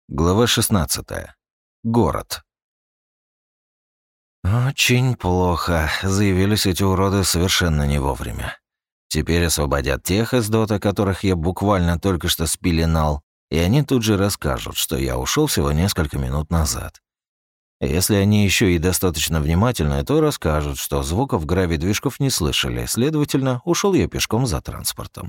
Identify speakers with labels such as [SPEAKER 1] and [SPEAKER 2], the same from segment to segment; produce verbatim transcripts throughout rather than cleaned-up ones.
[SPEAKER 1] Глава шестнадцатая. Город. Очень плохо. Заявились эти уроды совершенно не вовремя. Теперь освободят тех из дота, которых я буквально только что спеленал, и они тут же расскажут, что я ушел всего несколько минут назад. Если они еще и достаточно внимательны, то расскажут, что звуков гравидвижков не слышали, следовательно, ушел я пешком за транспортом.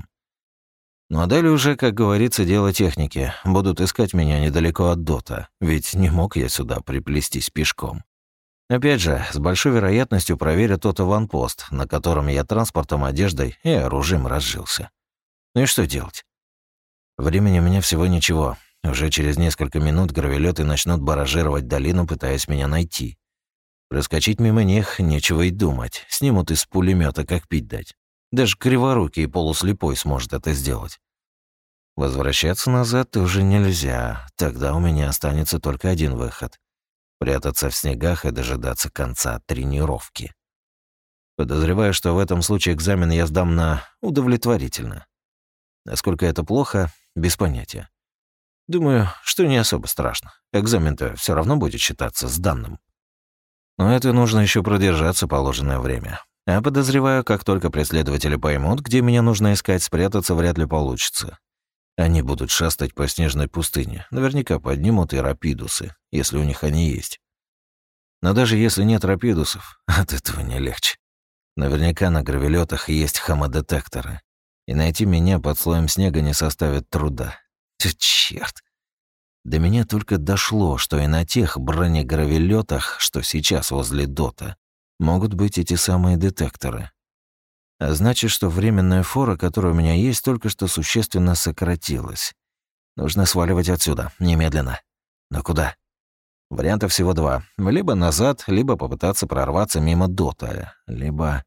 [SPEAKER 1] Ну а далее уже, как говорится, дело техники. Будут искать меня недалеко от дота, ведь не мог я сюда приплестись пешком. Опять же, с большой вероятностью проверят тот аванпост, на котором я транспортом, одеждой и оружием разжился. Ну и что делать? Времени у меня всего ничего. Уже через несколько минут гравелеты начнут баражировать долину, пытаясь меня найти. Проскочить мимо них нечего и думать. Снимут из пулемета, как пить дать. Даже криворукий и полуслепой сможет это сделать. Возвращаться назад тоже нельзя. Тогда у меня останется только один выход — прятаться в снегах и дожидаться конца тренировки. Подозреваю, что в этом случае экзамен я сдам на удовлетворительно. Насколько это плохо, без понятия. Думаю, что не особо страшно. Экзамен-то все равно будет считаться сданным. Но это нужно еще продержаться положенное время. А подозреваю, как только преследователи поймут, где меня нужно искать, спрятаться вряд ли получится. Они будут шастать по снежной пустыне. Наверняка поднимут и рапидусы, если у них они есть. Но даже если нет рапидусов, от этого не легче. Наверняка на гравелетах есть хомодетекторы. И найти меня под слоем снега не составит труда. Чёрт. До меня только дошло, что и на тех бронегравелетах, что сейчас возле дота, могут быть эти самые детекторы. А значит, что временная фора, которая у меня есть, только что существенно сократилась. Нужно сваливать отсюда, немедленно. Но куда? Вариантов всего два. Либо назад, либо попытаться прорваться мимо дота, либо...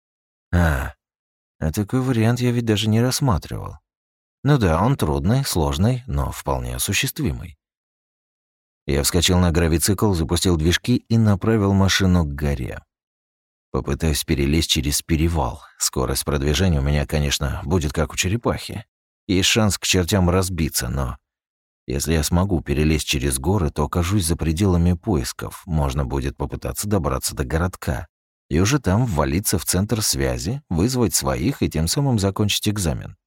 [SPEAKER 1] А, а такой вариант я ведь даже не рассматривал. Ну да, он трудный, сложный, но вполне осуществимый. Я вскочил на гравицикл, запустил движки и направил машину к горе. Попытаюсь перелезть через перевал. Скорость продвижения у меня, конечно, будет как у черепахи. Есть шанс к чертям разбиться, но... Если я смогу перелезть через горы, то окажусь за пределами поисков. Можно будет попытаться добраться до городка. И уже там ввалиться в центр связи, вызвать своих и тем самым закончить экзамен.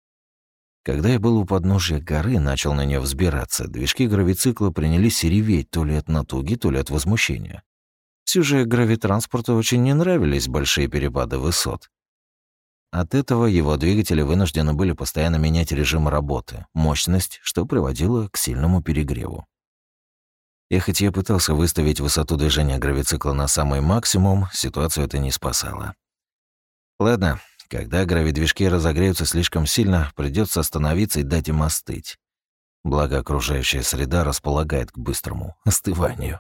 [SPEAKER 1] Когда я был у подножия горы, начал на нее взбираться, движки гравицикла принялись реветь то ли от натуги, то ли от возмущения. Все же гравитранспорту очень не нравились большие перепады высот. От этого его двигатели вынуждены были постоянно менять режим работы, мощность, что приводило к сильному перегреву. И хоть я пытался выставить высоту движения гравицикла на самый максимум, ситуацию это не спасало. Ладно, когда гравидвижки разогреются слишком сильно, придется остановиться и дать им остыть. Благо окружающая среда располагает к быстрому остыванию.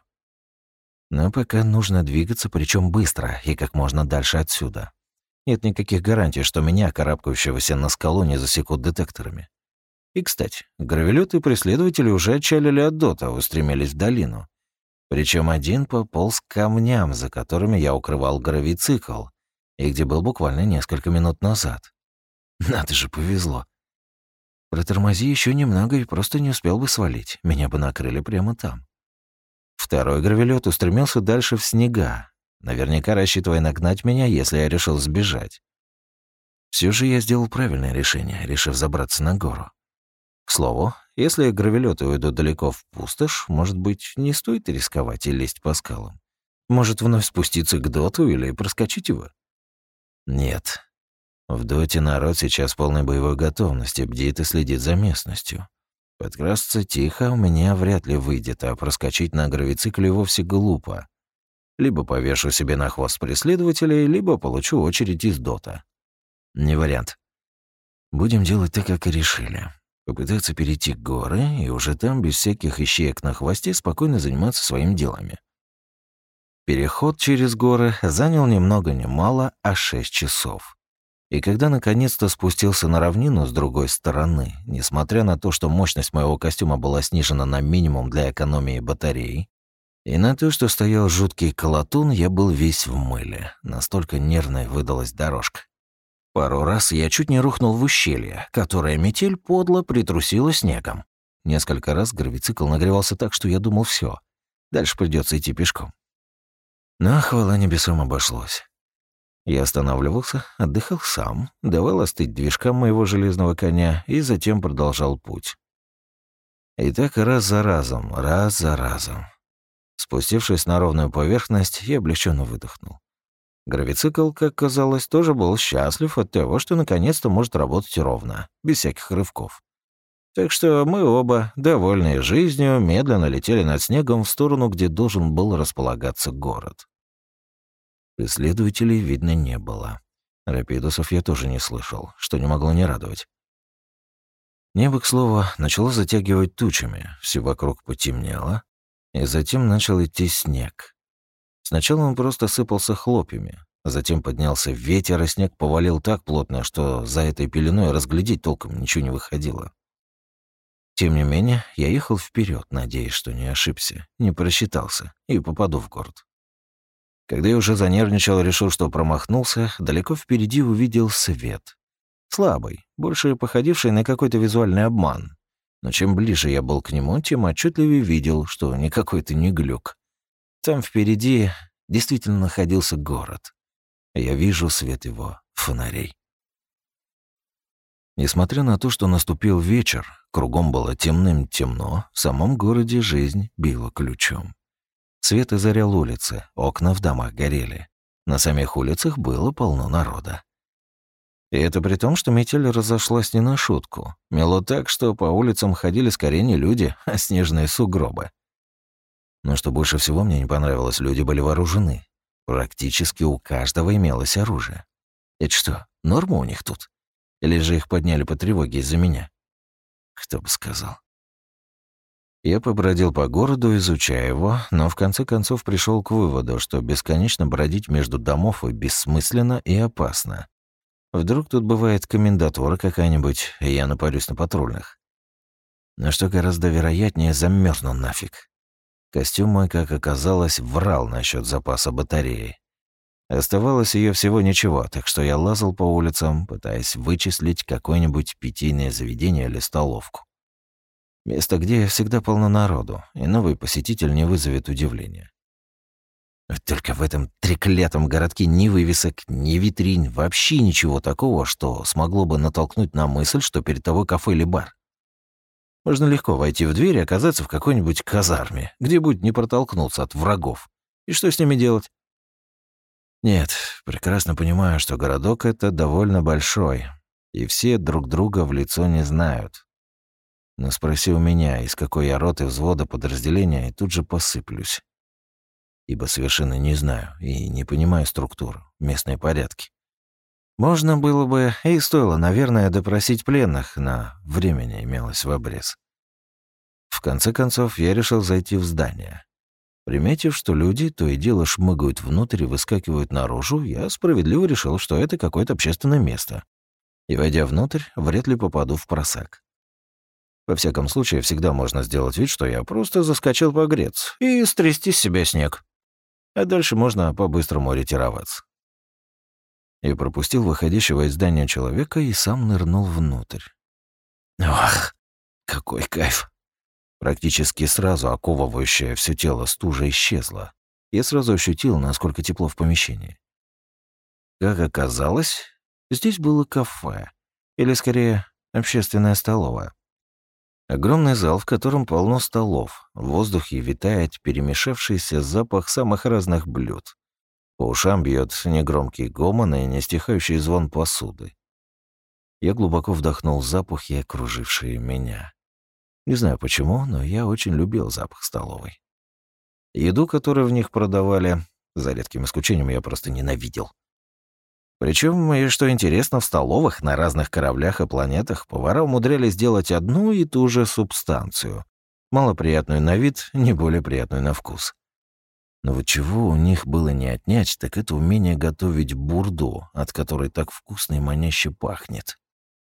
[SPEAKER 1] Но пока нужно двигаться, причем быстро и как можно дальше отсюда. Нет никаких гарантий, что меня, карабкающегося на скалу, не засекут детекторами. И, кстати, гравелеты и преследователи уже отчалили от дота, устремились в долину. Причем один пополз к камням, за которыми я укрывал гравицикл, и где был буквально несколько минут назад. Надо же, повезло. Протормози еще немного и просто не успел бы свалить. Меня бы накрыли прямо там. Второй гравелет устремился дальше в снега, наверняка рассчитывая нагнать меня, если я решил сбежать. Все же я сделал правильное решение, решив забраться на гору. К слову, если гравелеты уйдут далеко в пустошь, может быть, не стоит рисковать и лезть по скалам. Может, вновь спуститься к доту или проскочить его? Нет. В доте народ сейчас в полной боевой готовности, бдит и следит за местностью. Подкрасться тихо у меня вряд ли выйдет, а проскочить на гравицикле вовсе глупо. Либо повешу себе на хвост преследователей, либо получу очередь из дота. Не вариант. Будем делать так, как и решили. Попытаться перейти к горы и уже там, без всяких ищеек на хвосте, спокойно заниматься своими делами. Переход через горы занял ни много ни мало, а шесть часов. И когда наконец-то спустился на равнину с другой стороны, несмотря на то, что мощность моего костюма была снижена на минимум для экономии батареи, и на то, что стоял жуткий колотун, я был весь в мыле. Настолько нервной выдалась дорожка. Пару раз я чуть не рухнул в ущелье, которое метель подло притрусила снегом. Несколько раз гравицикл нагревался так, что я думал, все, дальше придется идти пешком. Но хвала небесам обошлось. Я останавливался, отдыхал сам, давал остыть движкам моего железного коня и затем продолжал путь. И так раз за разом, раз за разом. Спустившись на ровную поверхность, я облегченно выдохнул. Гравицикл, как казалось, тоже был счастлив от того, что наконец-то может работать ровно, без всяких рывков. Так что мы оба, довольные жизнью, медленно летели над снегом в сторону, где должен был располагаться город. Преследователей видно не было. Рапидусов я тоже не слышал, что не могло не радовать. Небо, к слову, начало затягивать тучами, все вокруг потемнело, и затем начал идти снег. Сначала он просто сыпался хлопьями, а затем поднялся ветер, и снег повалил так плотно, что за этой пеленой разглядеть толком ничего не выходило. Тем не менее, я ехал вперед, надеясь, что не ошибся, не просчитался и попаду в город. Когда я уже занервничал и решил, что промахнулся, далеко впереди увидел свет. Слабый, больше походивший на какой-то визуальный обман. Но чем ближе я был к нему, тем отчетливее видел, что никакой это не глюк. Там впереди действительно находился город. Я вижу свет его фонарей. Несмотря на то, что наступил вечер, кругом было темным-темно, в самом городе жизнь била ключом. Свет озарял улицы, окна в домах горели. На самих улицах было полно народа. И это при том, что метель разошлась не на шутку. Мело так, что по улицам ходили скорее не люди, а снежные сугробы. Но что больше всего мне не понравилось, люди были вооружены. Практически у каждого имелось оружие. Это что, норма у них тут? Или же их подняли по тревоге из-за меня? Кто бы сказал. Я побродил по городу, изучая его, но в конце концов пришел к выводу, что бесконечно бродить между домов и бессмысленно и опасно. Вдруг тут бывает комендатура какая-нибудь, и я напарюсь на патрульных. Но что гораздо вероятнее, замерзну нафиг. Костюм мой, как оказалось, врал насчет запаса батареи. Оставалось ее всего ничего, так что я лазал по улицам, пытаясь вычислить какое-нибудь питейное заведение или столовку. Место, где всегда полно народу, и новый посетитель не вызовет удивления. Только в этом треклятом городке ни вывесок, ни витрин, вообще ничего такого, что смогло бы натолкнуть на мысль, что перед тобой кафе или бар. Можно легко войти в дверь и оказаться в какой-нибудь казарме, где будет не протолкнуться от врагов. И что с ними делать? Нет, прекрасно понимаю, что городок это довольно большой, и все друг друга в лицо не знают. Но спроси у меня, из какой я роты, взвода, подразделения, и тут же посыплюсь. Ибо совершенно не знаю и не понимаю структуру, местные порядки. Можно было бы, и стоило, наверное, допросить пленных, но времени имелось в обрез. В конце концов, я решил зайти в здание. Приметив, что люди то и дело шмыгают внутрь и выскакивают наружу, я справедливо решил, что это какое-то общественное место. И, войдя внутрь, вряд ли попаду в просак. Во всяком случае, всегда можно сделать вид, что я просто заскочил погреться и стрясти с себя снег. А дальше можно по-быстрому ретироваться. Я пропустил выходящего из здания человека и сам нырнул внутрь. Ох, какой кайф! Практически сразу оковывающее все тело стужа исчезла. Я сразу ощутил, насколько тепло в помещении. Как оказалось, здесь было кафе, или скорее общественная столовая. Огромный зал, в котором полно столов. В воздухе витает перемешавшийся запах самых разных блюд. По ушам бьет негромкий гомон и нестихающий звон посуды. Я глубоко вдохнул запахи, окружившие меня. Не знаю почему, но я очень любил запах столовой. Еду, которую в них продавали, за редким исключением, я просто ненавидел. Причем, и что интересно, в столовых на разных кораблях и планетах повара умудрялись сделать одну и ту же субстанцию. Малоприятную на вид, не более приятную на вкус. Но вот чего у них было не отнять, так это умение готовить бурду, от которой так вкусно и маняще пахнет.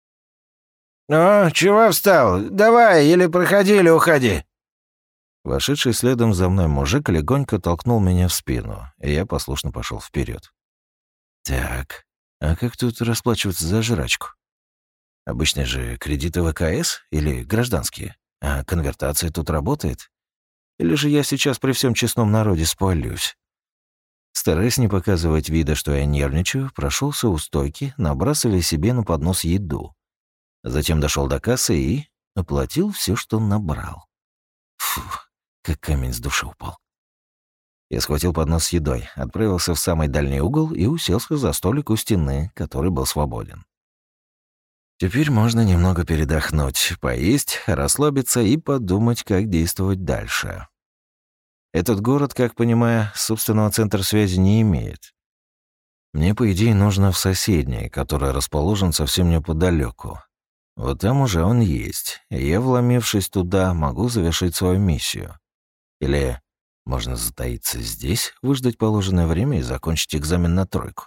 [SPEAKER 2] «Ну, чего встал? Давай, или проходи, или уходи!»
[SPEAKER 1] Вошедший следом за мной мужик легонько толкнул меня в спину, и я послушно пошел вперед. Так, а как тут расплачиваться за жрачку? Обычные же кредиты ВКС или гражданские? А конвертация тут работает? Или же я сейчас при всем честном народе спалюсь? Стараясь не показывать вида, что я нервничаю, прошелся у стойки, набрасывая себе на поднос еду. Затем дошел до кассы и оплатил все, что набрал. Фу, как камень с души упал. Я схватил поднос с едой, отправился в самый дальний угол и уселся за столик у стены, который был свободен. Теперь можно немного передохнуть, поесть, расслабиться и подумать, как действовать дальше. Этот город, как понимаю, собственного центра связи не имеет. Мне, по идее, нужно в соседний, который расположен совсем неподалеку. Вот там уже он есть, и я, вломившись туда, могу завершить свою миссию. Или можно затаиться здесь, выждать положенное время и закончить экзамен на тройку.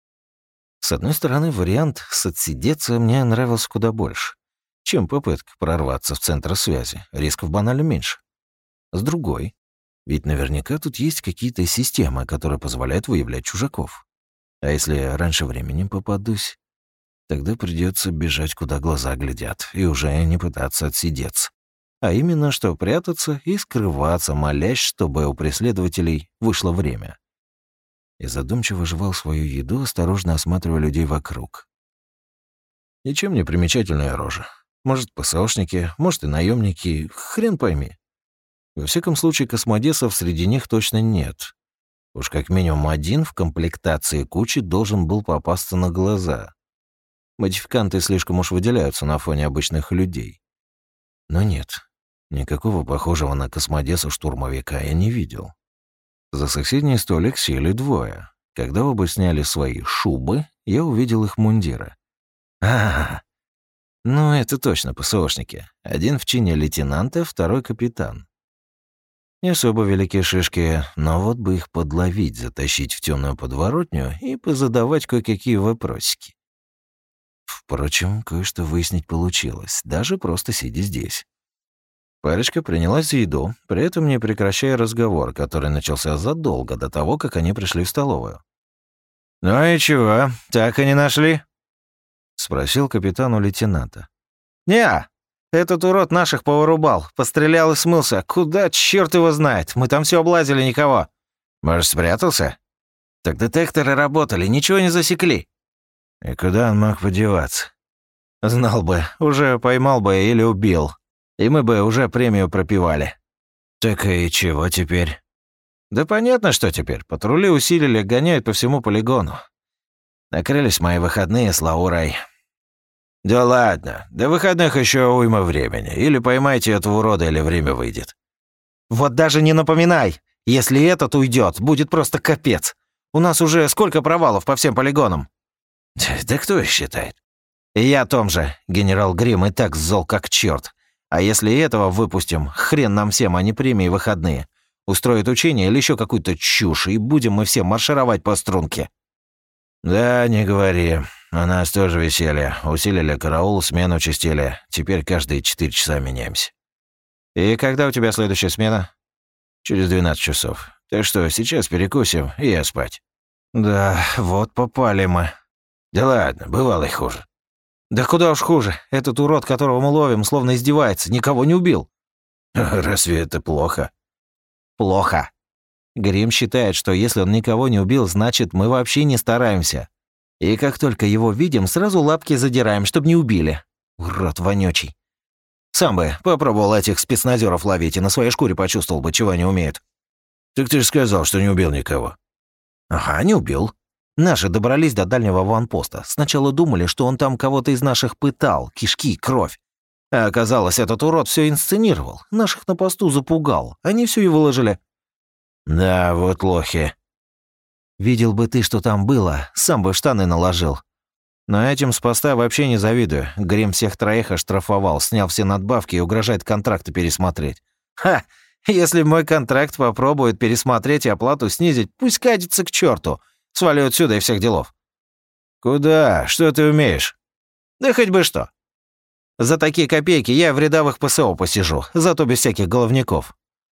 [SPEAKER 1] С одной стороны, вариант с отсидеться мне нравился куда больше, чем попытка прорваться в центр связи, рисков банально меньше. С другой, ведь наверняка тут есть какие-то системы, которые позволяют выявлять чужаков. А если раньше времени попадусь, тогда придется бежать, куда глаза глядят, и уже не пытаться отсидеться. А именно, что прятаться и скрываться, молясь, чтобы у преследователей вышло время. И задумчиво жевал свою еду, осторожно осматривая людей вокруг. Ничем не примечательная рожа. Может, ПСОшники, может, и наемники, хрен пойми. Во всяком случае, космодесов среди них точно нет. Уж как минимум один в комплектации кучи должен был попасться на глаза. Модификанты слишком уж выделяются на фоне обычных людей. Но нет, никакого похожего на космодеса штурмовика я не видел. За соседний столик сели двое. Когда оба сняли свои шубы, я увидел их мундиры. А, ну это точно ПСОшники. Один в чине лейтенанта, второй капитан. Не особо великие шишки, но вот бы их подловить, затащить в темную подворотню и позадавать кое-какие вопросики. Впрочем, кое-что выяснить получилось, даже просто сидя здесь. Парочка принялась за еду, при этом не прекращая разговор, который начался задолго до того, как они пришли в столовую. «Ну и чего, так и не нашли?» — спросил капитан у лейтенанта. «Не-а, этот урод наших повырубал, пострелял и смылся. Куда, черт его знает, мы там все облазили, никого». «Может, спрятался?» «Так детекторы работали, ничего не засекли». «И куда он мог подеваться?» «Знал бы, уже поймал бы или убил. И мы бы уже премию пропивали». «Так и чего теперь?» «Да понятно, что теперь. Патрули усилили, гоняют по всему полигону. Накрылись мои выходные с Лаурой». «Да ладно, до выходных еще уйма времени. Или поймайте этого урода, или время выйдет». «Вот даже не напоминай. Если этот уйдет, будет просто капец. У нас уже сколько провалов по всем полигонам». «Да кто их считает?» «И я о том же. Генерал Грим и так зол как черт. А если этого выпустим, хрен нам всем, а не премии выходные. Устроит учение или еще какую-то чушь, и будем мы все маршировать по струнке». «Да, не говори. У нас тоже веселье. Усилили караул, смену чистили. Теперь каждые четыре часа меняемся». «И когда у тебя следующая смена?» «Через двенадцать часов. Так что сейчас перекусим, и я спать». «Да, вот попали мы». «Да ладно, бывало и хуже». «Да куда уж хуже. Этот урод, которого мы ловим, словно издевается, никого не убил». «Разве это плохо?» «Плохо. Грим считает, что если он никого не убил, значит, мы вообще не стараемся. И как только его видим, сразу лапки задираем, чтобы не убили. Урод вонючий. Сам бы попробовал этих спецназеров ловить и на своей шкуре почувствовал бы, чего они умеют». «Так ты же сказал, что не убил никого». «Ага, не убил. Наши добрались до дальнего ванпоста. Сначала думали, что он там кого-то из наших пытал, кишки, кровь. А оказалось, этот урод все инсценировал. Наших на посту запугал. Они все и выложили». «Да, вот лохи». «Видел бы ты, что там было, сам бы в штаны наложил. Но этим с поста вообще не завидую. Грим всех троих оштрафовал, снял все надбавки и угрожает контракты пересмотреть. Ха! Если мой контракт попробует пересмотреть и оплату снизить, пусть катится к черту. Свалю отсюда и всех делов». «Куда? Что ты умеешь?» «Да хоть бы что. За такие копейки я в рядовых ПСО посижу, зато без всяких головников».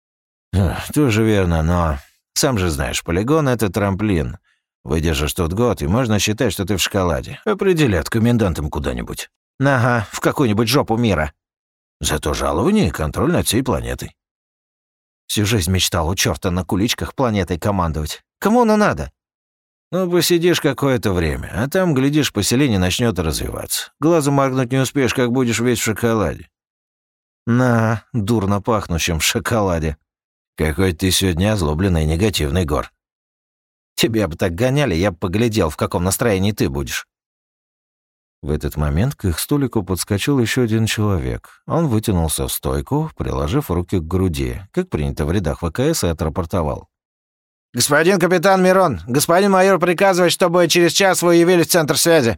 [SPEAKER 1] «Тоже верно, но сам же знаешь, полигон — это трамплин. Выдержишь тут год, и можно считать, что ты в шоколаде. Определят комендантом куда-нибудь». «Ага, в какую-нибудь жопу мира».
[SPEAKER 2] Зато жалование и контроль над всей планетой.
[SPEAKER 1] Всю жизнь мечтал у чёрта на куличках планетой командовать. Кому оно надо?
[SPEAKER 2] Ну, посидишь какое-то время, а там, глядишь, поселение начнет развиваться. Глазом моргнуть не успеешь, как будешь весь в шоколаде.
[SPEAKER 1] На, дурно пахнущем шоколаде.
[SPEAKER 2] Какой ты сегодня озлобленный и негативный, Гор.
[SPEAKER 1] Тебя бы так гоняли, я бы поглядел, в каком настроении ты будешь. В этот момент к их столику подскочил еще один человек. Он вытянулся в стойку, приложив руки к груди, как принято в рядах ВКС, и отрапортовал.
[SPEAKER 2] «Господин капитан Мирон, господин майор приказывает, чтобы через час вы явились в центр связи».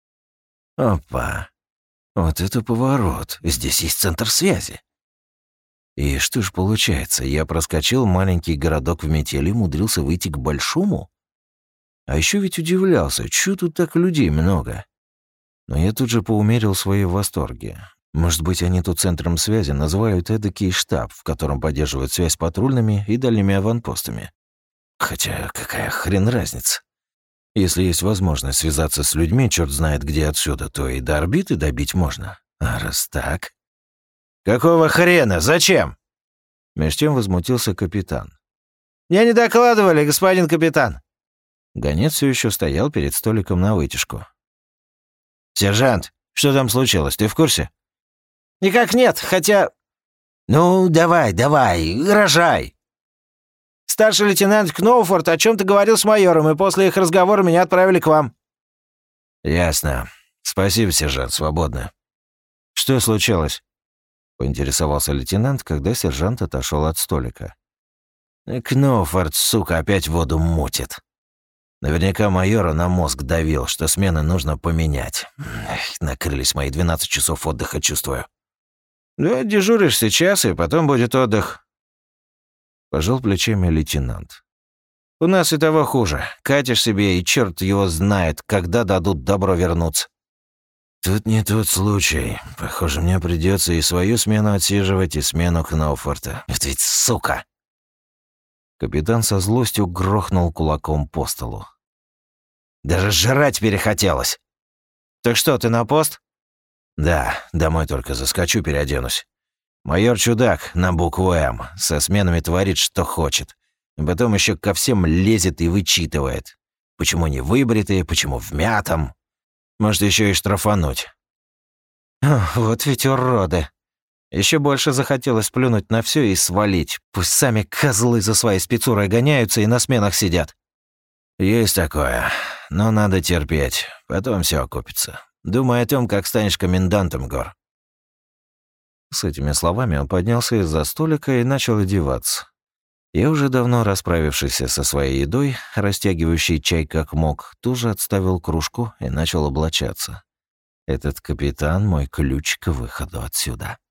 [SPEAKER 1] Опа. Вот это поворот. Здесь есть центр связи. И что ж получается, я проскочил маленький городок в метели и умудрился выйти к большому? А еще ведь удивлялся, чё тут так людей много? Но я тут же поумерил свои восторги. Может быть, они тут центром связи называют эдакий штаб, в котором поддерживают связь с патрульными и дальними аванпостами. Хотя какая хрен разница? Если есть возможность связаться с людьми, черт знает где отсюда, то и до орбиты добить можно. А раз так...
[SPEAKER 2] «Какого хрена? Зачем?»
[SPEAKER 1] Меж тем возмутился капитан.
[SPEAKER 2] «Мне не докладывали, господин капитан».
[SPEAKER 1] Гонец все еще стоял перед столиком на вытяжку.
[SPEAKER 2] «Сержант, что там случилось, ты в курсе?»
[SPEAKER 1] «Никак нет, хотя...»
[SPEAKER 2] «Ну, давай, давай, рожай!»
[SPEAKER 1] «Старший лейтенант Кноуфорд о чем то говорил с майором, и после их разговора меня отправили к вам».
[SPEAKER 2] «Ясно. Спасибо, сержант, свободно».
[SPEAKER 1] «Что случилось?» — поинтересовался лейтенант, когда сержант отошел от столика.
[SPEAKER 2] «Кноуфорд, сука, опять воду мутит. Наверняка майора на мозг давил, что смены нужно поменять. Эх, накрылись мои двенадцать часов отдыха, чувствую».
[SPEAKER 1] «Да, дежуришь сейчас, и потом будет отдых». Пожал плечами лейтенант. «У нас и того хуже. Катишь себе, и черт его знает, когда дадут добро вернуться».
[SPEAKER 2] «Тут не тот случай. Похоже, мне придется и свою смену отсиживать, и смену Кноуфорта. Это ведь сука!»
[SPEAKER 1] Капитан со злостью грохнул кулаком по столу.
[SPEAKER 2] «Даже жрать перехотелось!»
[SPEAKER 1] «Так что, ты на пост?»
[SPEAKER 2] «Да, домой только заскочу, переоденусь. Майор чудак на букву «М», со сменами творит, что хочет. И потом еще ко всем лезет и вычитывает. Почему не выбритые, почему в мятом. Может, еще и штрафануть».
[SPEAKER 1] «Вот ведь уроды. Еще больше захотелось плюнуть на все и свалить. Пусть сами козлы за своей спецурой гоняются и на сменах сидят».
[SPEAKER 2] «Есть такое. Но надо терпеть. Потом все окупится. Думай о том, как станешь комендантом, Гор».
[SPEAKER 1] С этими словами он поднялся из-за столика и начал одеваться. Я, уже давно расправившийся со своей едой, растягивающий чай как мог, тоже отставил кружку и начал облачаться. Этот капитан — мой ключ к выходу отсюда.